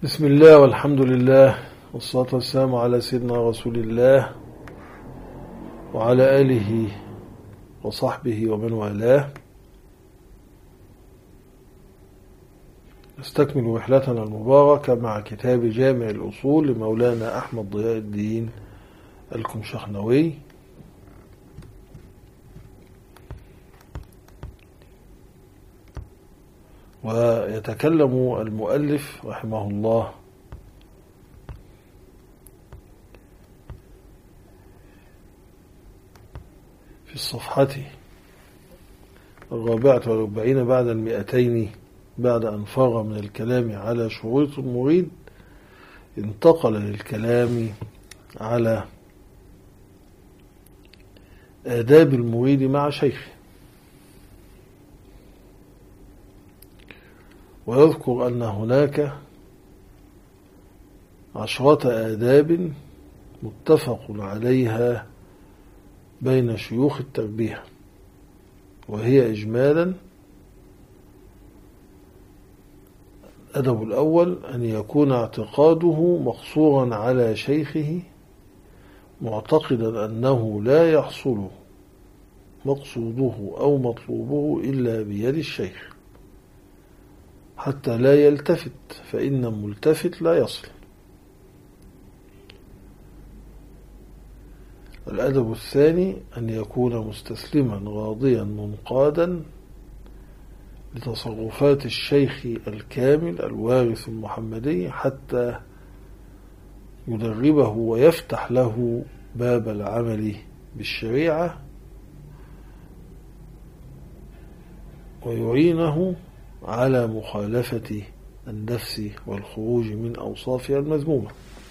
بسم الله والحمد لله والصلاة والسلام على سيدنا رسول الله وعلى آله وصحبه ومن والاه. نستكمل رحلتنا المباركة مع كتاب جامع الأصول لمولانا أحمد ضياء الدين الكمشخنوي. ويتكلم المؤلف رحمه الله في الصفحة 44 بعد 200 بعد أن فرغ من الكلام على شروط المريد، انتقل للكلام على آداب المريد مع شيخه، ويذكر أن هناك 10 آداب متفق عليها بين شيوخ التربية، وهي إجمالا: الأدب الأول أن يكون اعتقاده مقصورا على شيخه، معتقدا أنه لا يحصل مقصوده أو مطلوبه إلا بيد الشيخ، حتى لا يلتفت، فإن الملتفت لا يصل. الأدب الثاني أن يكون مستسلما راضيا منقادا لتصرفات الشيخ الكامل الوارث المحمدي، حتى يدربه ويفتح له باب العمل بالشريعة ويعينه على مخالفة النفس والخروج من أوصافها المذمومة.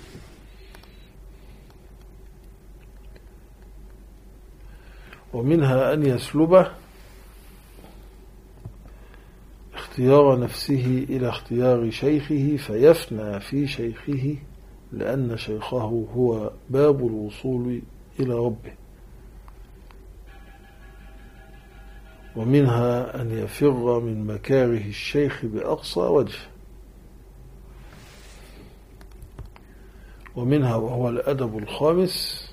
ومنها أن يسلبه اختيار نفسه إلى اختيار شيخه، فيفنى في شيخه، لأن شيخه هو باب الوصول إلى ربه. ومنها أن يفر من مكاره الشيخ بأقصى وجه. ومنها، وهو الأدب الخامس،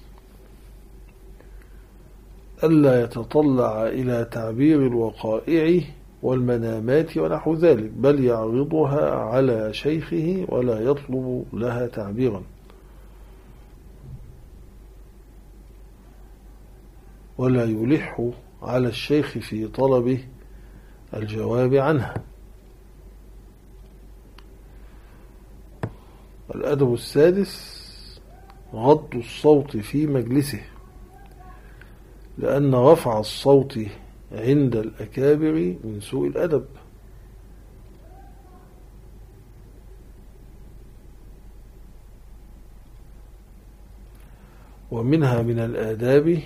ألا يتطلع إلى تعبير الوقائع والمنامات ونحو ذلك، بل يعرضها على شيخه ولا يطلب لها تعبيرا، ولا يلح على الشيخ في طلب الجواب عنها. الأدب السادس غض الصوت في مجلسه، لأن رفع الصوت عند الأكابر من سوء الأدب. ومنها من الآداب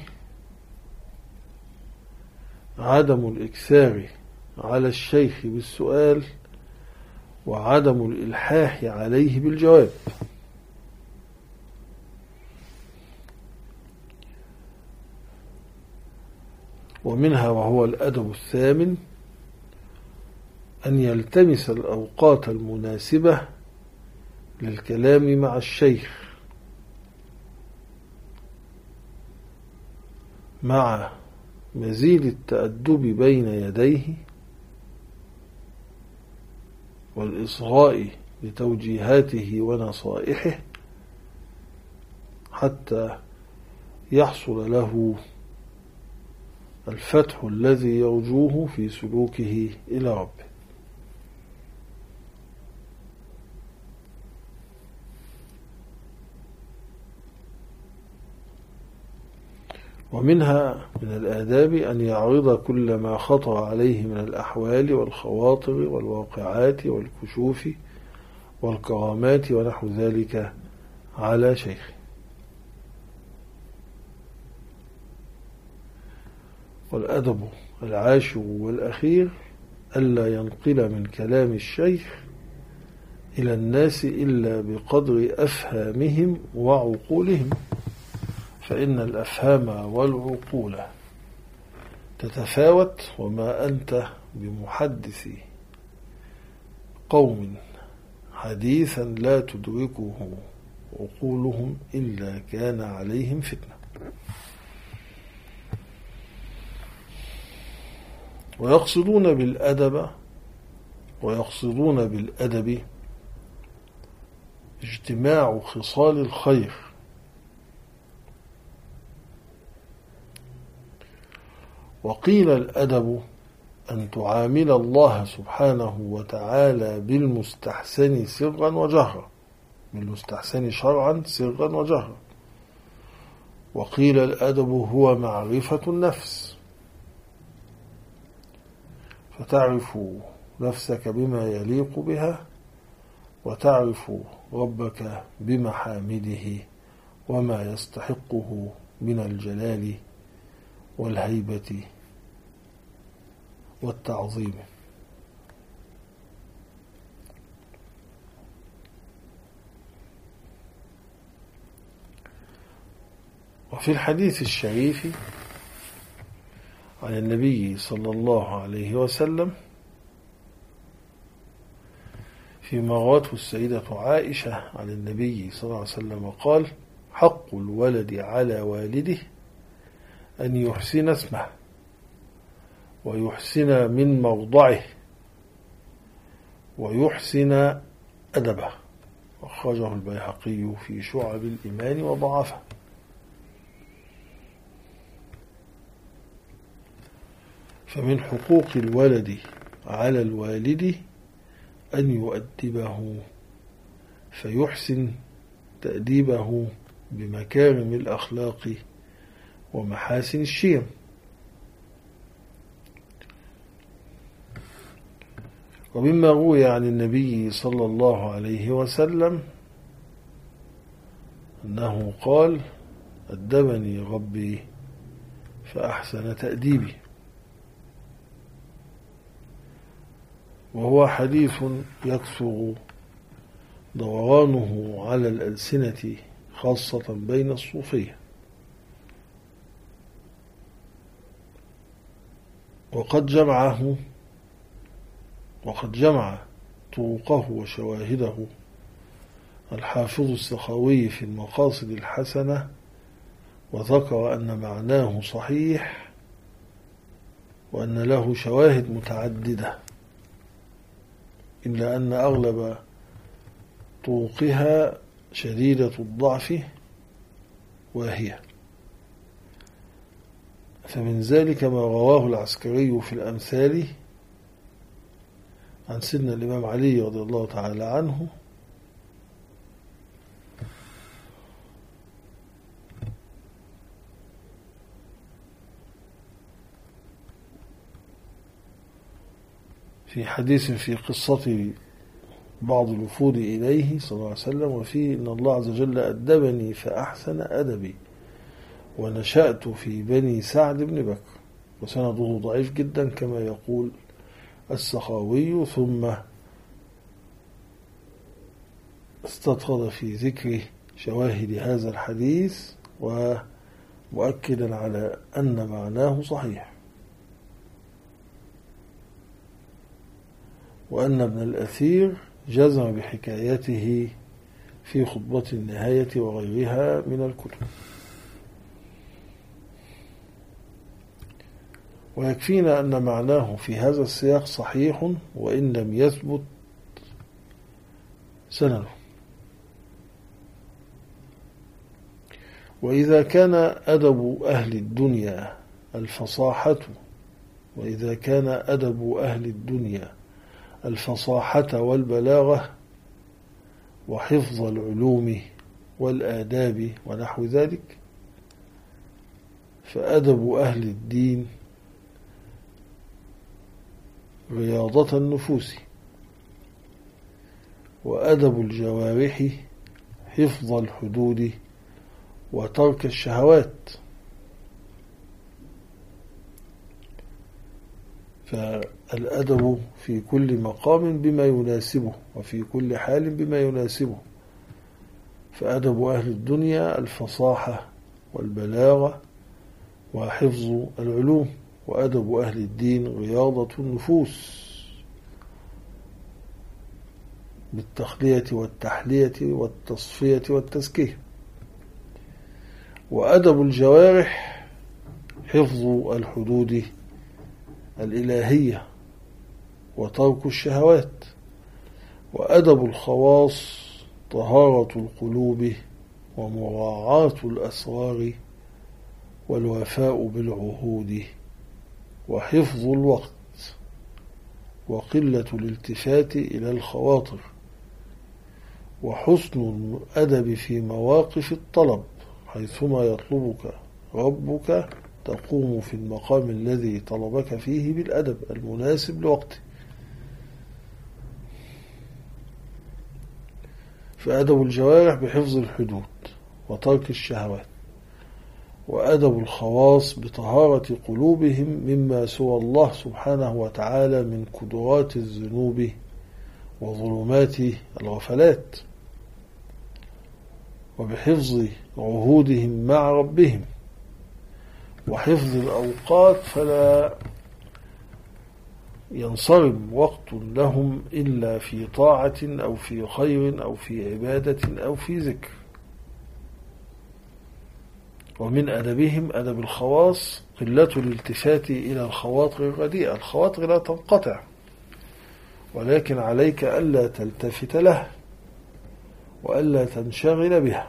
عدم الإكثار على الشيخ بالسؤال، وعدم الإلحاح عليه بالجواب. ومنها، وهو الأدب الثامن، أن يلتمس الأوقات المناسبة للكلام مع الشيخ، مع مزيد التأدب بين يديه والإصغاء لتوجيهاته ونصائحه، حتى يحصل له الفتح الذي يرجوه في سلوكه إلى ربه. ومنها من الآداب أن يعرض كل ما خطر عليه من الأحوال والخواطر والواقعات والكشوف والكرامات ونحو ذلك على شيخه. والأدب العاشر والأخير ألا ينقل من كلام الشيخ إلى الناس إلا بقدر أفهامهم وعقولهم، فإن الأفهام والعقول تتفاوت، وما أنت بمحدث قوم حديثا لا تدركه عقولهم إلا كان عليهم فتنة. ويقصدون بالأدب اجتماع خصال الخير، وقيل الأدب أن تعامل الله سبحانه وتعالى بالمستحسن سرا وجهرا، بالمستحسن شرعا سرا وجهرا. وقيل الأدب هو معرفة النفس، فتعرف نفسك بما يليق بها، وتعرف ربك بمحامده وما يستحقه من الجلال والهيبة والتعظيم. وفي الحديث الشريف عن النبي صلى الله عليه وسلم فيما روته السيدة عائشة عن النبي صلى الله عليه وسلم قال: حق الولد على والده أن يحسن اسمه ويحسن من موضعه ويحسن أدبه. أخرجه البيهقي في شعب الإيمان وضعفه. فمن حقوق الولد على الوالد أن يؤدبه فيحسن تأديبه بمكارم الأخلاق ومحاسن الشيم. ومما روي عن النبي صلى الله عليه وسلم أنه قال: أدبني ربي فأحسن تأديبي. وهو حديث يكثر دورانه على الألسنة خاصة بين الصوفية. وقد جمع طرقه وشواهده الحافظ السخاوي في المقاصد الحسنة، وذكر أن معناه صحيح وأن له شواهد متعددة، إلا أن أغلب طرقها شديدة الضعف واهية. فمن ذلك ما رواه العسكري في الأمثال عن سيدنا الإمام علي رضي الله تعالى عنه في حديث في قصة بعض الوفود إليه صلى الله عليه وسلم، وفيه إن الله عز وجل أدبني فأحسن أدبي ونشأت في بني سعد بن بكر، وسنده ضعيف جدا كما يقول السخاوي. ثم استطرد في ذكر شواهد هذا الحديث ومؤكدا على أن معناه صحيح، وأن ابن الأثير جزم بحكايته في خطبة النهاية وغيرها من الكتب. ويكفينا أن معناه في هذا السياق صحيح وإن لم يثبت سنده. وإذا كان أدب أهل الدنيا الفصاحة والبلاغة وحفظ العلوم والآداب ونحو ذلك، فأدب أهل الدين رياضة النفوس، وأدب الجوارح حفظ الحدود وترك الشهوات. فالأدب في كل مقام بما يناسبه وفي كل حال بما يناسبه. فأدب أهل الدنيا الفصاحة والبلاغة وحفظ العلوم، وأدب أهل الدين رياضة النفوس بالتخلية والتحلية والتصفية والتزكية. وأدب الجوارح حفظ الحدود الإلهية وترك الشهوات. وأدب الخواص طهارة القلوب ومراعاة الأسرار والوفاء بالعهود وحفظ الوقت وقلة الالتفات إلى الخواطر وحسن الأدب في مواقف الطلب حيثما يطلبك ربك تقوم في المقام الذي طلبك فيه بالأدب المناسب لوقته. فأدب الجوارح بحفظ الحدود وترك الشهوات. وأدب الخواص بطهارة قلوبهم مما سوى الله سبحانه وتعالى من كدرات الذنوب وظلمات الغفلات. وبحفظ عهودهم مع ربهم وحفظ الأوقات فلا ينصرم وقت لهم إلا في طاعة أو في خير أو في عبادة أو في ذكر. ومن أدبهم أدب الخواص قلة الالتفات إلى الخواطر الرديئة. الخواطر لا تنقطع ولكن عليك ألا تلتفت له وألا تنشغل بها.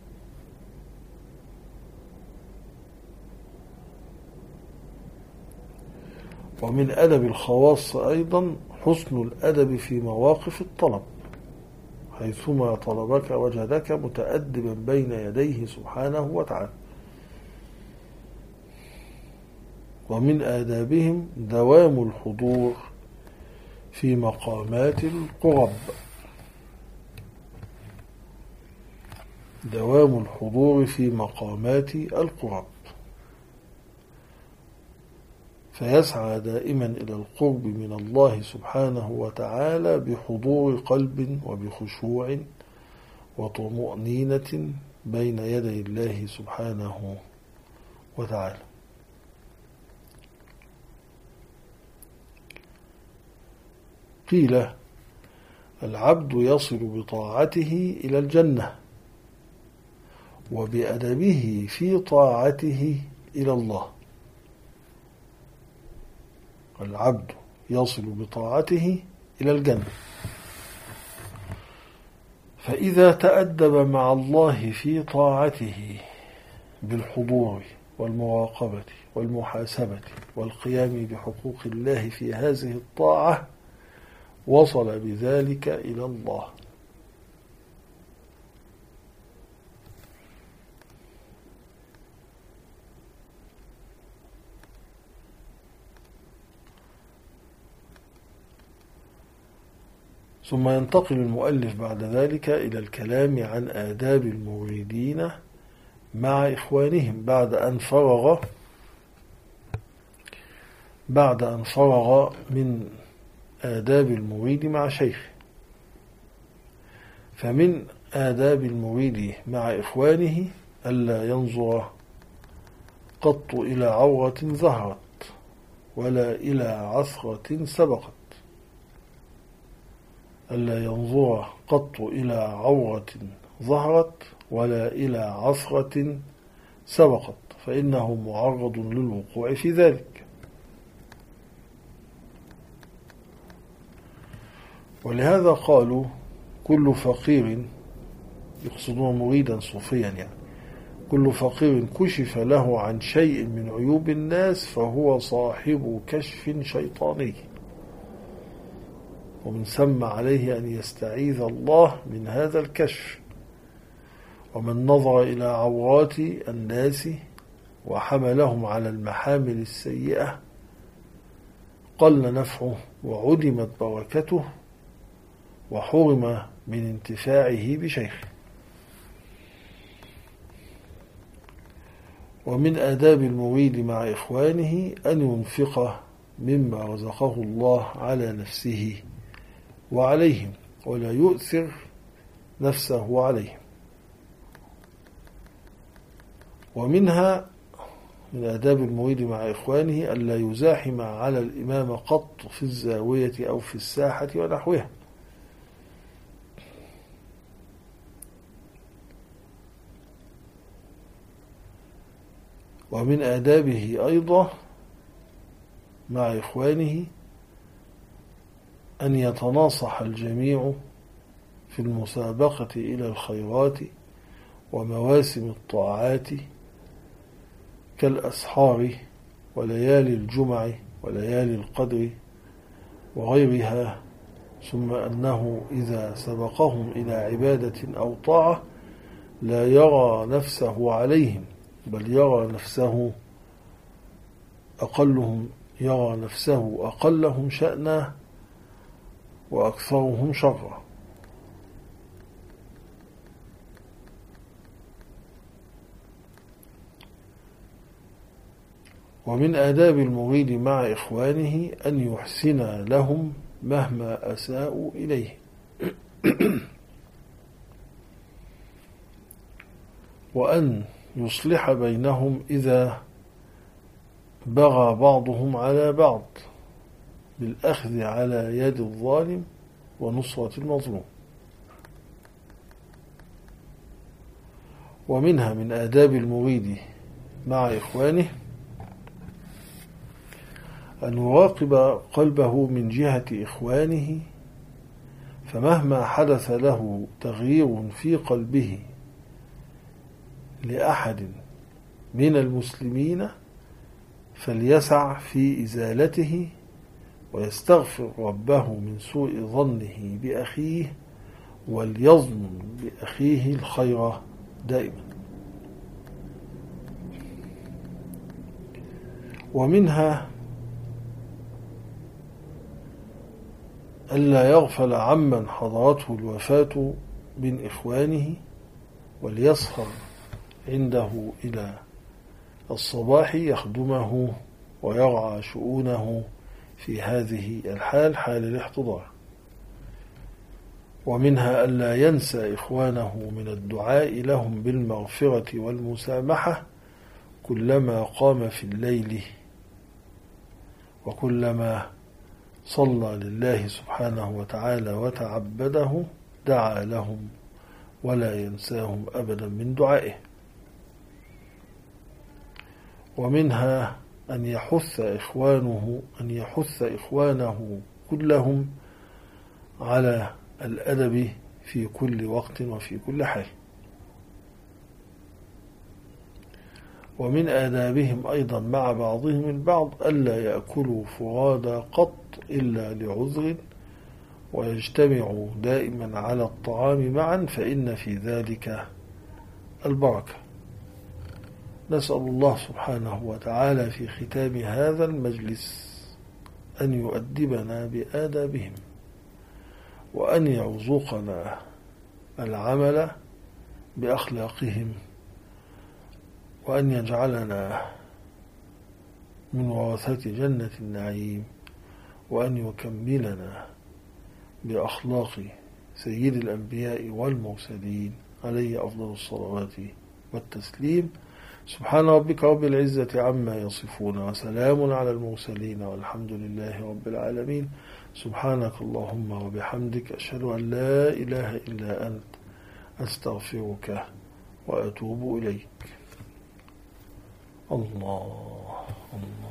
ومن أدب الخواص أيضا حسن الأدب في مواقف الطلب حيثما طلبك وجدك متأدبا بين يديه سبحانه وتعالى. ومن آدابهم دوام الحضور في مقامات القرب. دوام الحضور في مقامات القرب فيسعى دائما إلى القرب من الله سبحانه وتعالى بحضور قلب وبخشوع وطمأنينة بين يدي الله سبحانه وتعالى. قيل العبد يصل بطاعته إلى الجنة وبأدبه في طاعته إلى الله. العبد يصل بطاعته إلى الجنة فإذا تأدب مع الله في طاعته بالحضور والمراقبة والمحاسبة والقيام بحقوق الله في هذه الطاعة وصل بذلك إلى الله. ثم ينتقل المؤلف بعد ذلك إلى الكلام عن آداب المريدين مع إخوانهم بعد أن فرغ من آداب المريد مع شيخه. فمن آداب المريد مع إخوانه ألا ينظر قط إلى عورة ظهرت ولا إلى عثرة سبقت. ألا ينظر قط إلى عورة ظهرت ولا إلى عثرة سبقت فإنه معرض للوقوع في ذلك. ولهذا قالوا كل فقير، يقصدون مريدا صوفيا يعني، كل فقير كشف له عن شيء من عيوب الناس فهو صاحب كشف شيطاني، ومن ثم عليه أن يستعيذ الله من هذا الكشف. ومن نظر إلى عورات الناس وحملهم على المحامل السيئة قل نفعه وعدمت بركته وحرم من انتفاعه بشيخه. ومن آداب المريد مع إخوانه أن ينفق مما رزقه الله على نفسه وعليهم ولا يؤثر نفسه عليهم. ومنها من آداب المريد مع إخوانه ألا يزاحم على الإمام قط في الزاوية أو في الساحة ونحوها، ومن آدابه أيضا مع إخوانه أن يتناصح الجميع في المسابقة إلى الخيرات ومواسم الطاعات كالأسحار وليالي الجمع وليالي القدر وغيرها، ثم أنه إذا سبقهم إلى عبادة أو طاعة لا يرى نفسه عليهم، بل يرى نفسه أقلهم شأنا وأكثرهم شرا. ومن آداب المريد مع إخوانه أن يحسن لهم مهما أساءوا إليه وأن يصلح بينهم إذا بغى بعضهم على بعض بالأخذ على يد الظالم ونصرة المظلوم. ومنها من آداب المريد مع إخوانه أن يراقب قلبه من جهة إخوانه، فمهما حدث له تغيير في قلبه لأحد من المسلمين فليسع في إزالته ويستغفر ربه من سوء ظنه بأخيه، وليظن بأخيه الخير دائما. ومنها ألا يغفل عمن حضرته الوفاة من إخوانه، وليسهر عنده إلى الصباح يخدمه ويرعى شؤونه في هذه الحال، حال الاحتضار. ومنها ألا ينسى إخوانه من الدعاء لهم بالمغفرة والمسامحة كلما قام في الليل، وكلما صلى لله سبحانه وتعالى وتعبده دعا لهم ولا ينساهم أبدا من دعائه. ومنها أن يحث إخوانه كلهم على الأدب في كل وقت وفي كل حال. ومن آدابهم أيضا مع بعضهم البعض ألا يأكلوا فرادى قط إلا لعذر، ويجتمعوا دائما على الطعام معا، فإن في ذلك البركة. نسأل الله سبحانه وتعالى في ختام هذا المجلس أن يؤدبنا بآدابهم، وأن يرزقنا العمل بأخلاقهم، وأن يجعلنا من ورثة جنة النعيم، وأن يكملنا بأخلاق سيد الأنبياء والمرسلين عليه أفضل الصلوات والتسليم. سبحان ربك رب العزة عما يصفون، وسلام على المرسلين، والحمد لله رب العالمين. سبحانك اللهم وبحمدك، أشهد أن لا إله إلا أنت، أستغفرك وأتوب إليك. الله الله.